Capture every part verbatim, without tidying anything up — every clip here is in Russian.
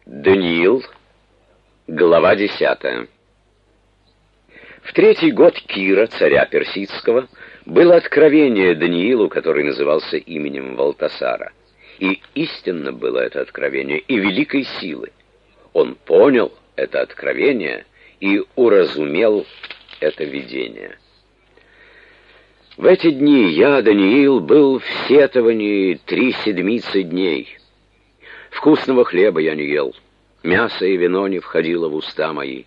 Даниил, глава десятая. В третий год Кира, царя персидского, было откровение Даниилу, который назывался именем Валтасара. И истинно было это откровение, и великой силы. Он понял это откровение и уразумел это видение. В эти дни я, Даниил, был в сетовании три седмицы дней. Вкусного хлеба я не ел, мясо и вино не входило в уста мои,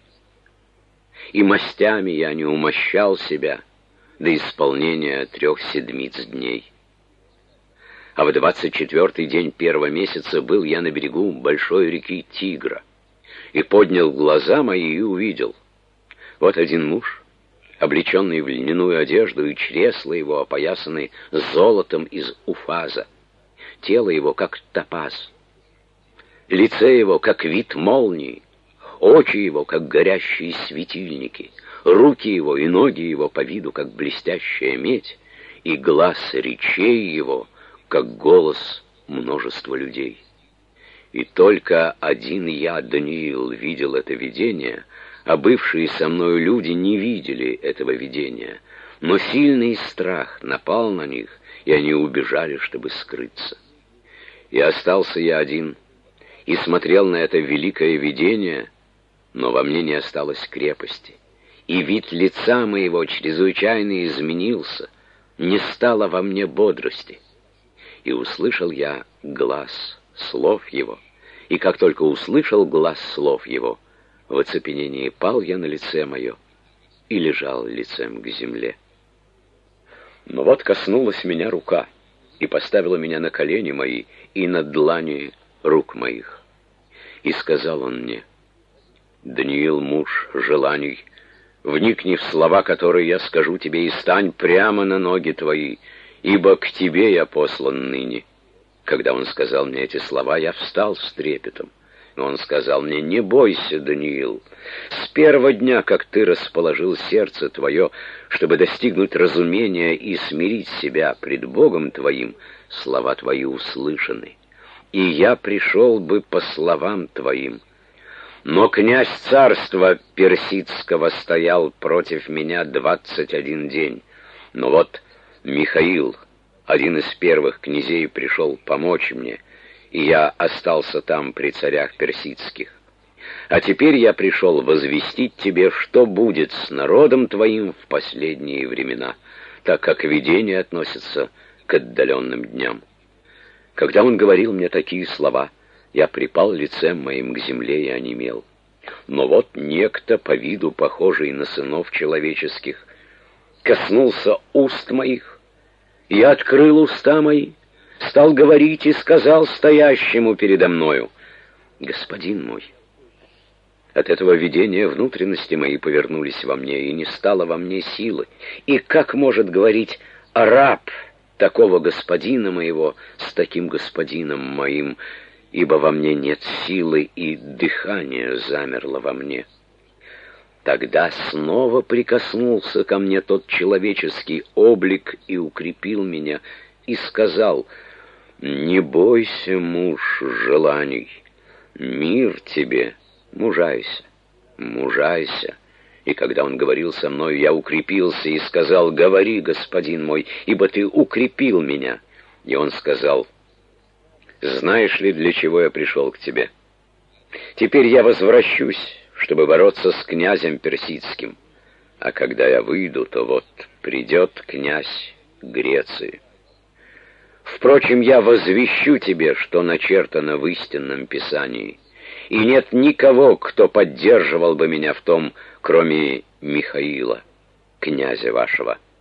и мастями я не умощал себя до исполнения трех седмиц дней. А в двадцать четвертый день первого месяца был я на берегу большой реки Тигра, и поднял глаза мои и увидел. Вот один муж, облеченный в льняную одежду, и чресла его опоясаны золотом из Уфаза, тело его как топаз, лице его, как вид молнии, очи его, как горящие светильники, руки его и ноги его по виду, как блестящая медь, и глаз речей его, как голос множества людей. И только один я, Даниил, видел это видение, а бывшие со мною люди не видели этого видения, но сильный страх напал на них, и они убежали, чтобы скрыться. И остался я один, и смотрел на это великое видение, но во мне не осталось крепости, и вид лица моего чрезвычайно изменился, не стало во мне бодрости. И услышал я глас слов его, и как только услышал глас слов его, в оцепенении пал я на лице мое и лежал лицем к земле. Но вот коснулась меня рука и поставила меня на колени мои и на длани рук моих. И сказал он мне: «Даниил, муж желаний, вникни в слова, которые я скажу тебе, и стань прямо на ноги твои, ибо к тебе я послан ныне». Когда он сказал мне эти слова, я встал с трепетом. Но он сказал мне: «Не бойся, Даниил, с первого дня, как ты расположил сердце твое, чтобы достигнуть разумения и смирить себя пред Богом твоим, слова твои услышаны, и я пришел бы по словам твоим. Но князь царства персидского стоял против меня двадцать один день. Но вот Михаил, один из первых князей, пришел помочь мне, и я остался там при царях персидских. А теперь я пришел возвестить тебе, что будет с народом твоим в последние времена, так как видение относится к отдаленным дням». Когда он говорил мне такие слова, я припал лицем моим к земле и онемел. Но вот некто, по виду похожий на сынов человеческих, коснулся уст моих, и я открыл уста мои, стал говорить и сказал стоящему передо мною: «Господин мой». От этого видения внутренности мои повернулись во мне, и не стало во мне силы. И как может говорить раб такого господина моего с таким господином моим, ибо во мне нет силы, и дыхание замерло во мне. Тогда снова прикоснулся ко мне тот человеческий облик и укрепил меня, и сказал: «Не бойся, муж желаний, мир тебе, мужайся, мужайся». И когда он говорил со мной, я укрепился и сказал: «Говори, господин мой, ибо ты укрепил меня». И он сказал: «Знаешь ли, для чего я пришел к тебе? Теперь я возвращусь, чтобы бороться с князем персидским. А когда я выйду, то вот придет князь Греции. Впрочем, я возвещу тебе, что начертано в истинном Писании, и нет никого, кто поддерживал бы меня в том, кроме Михаила, князя вашего».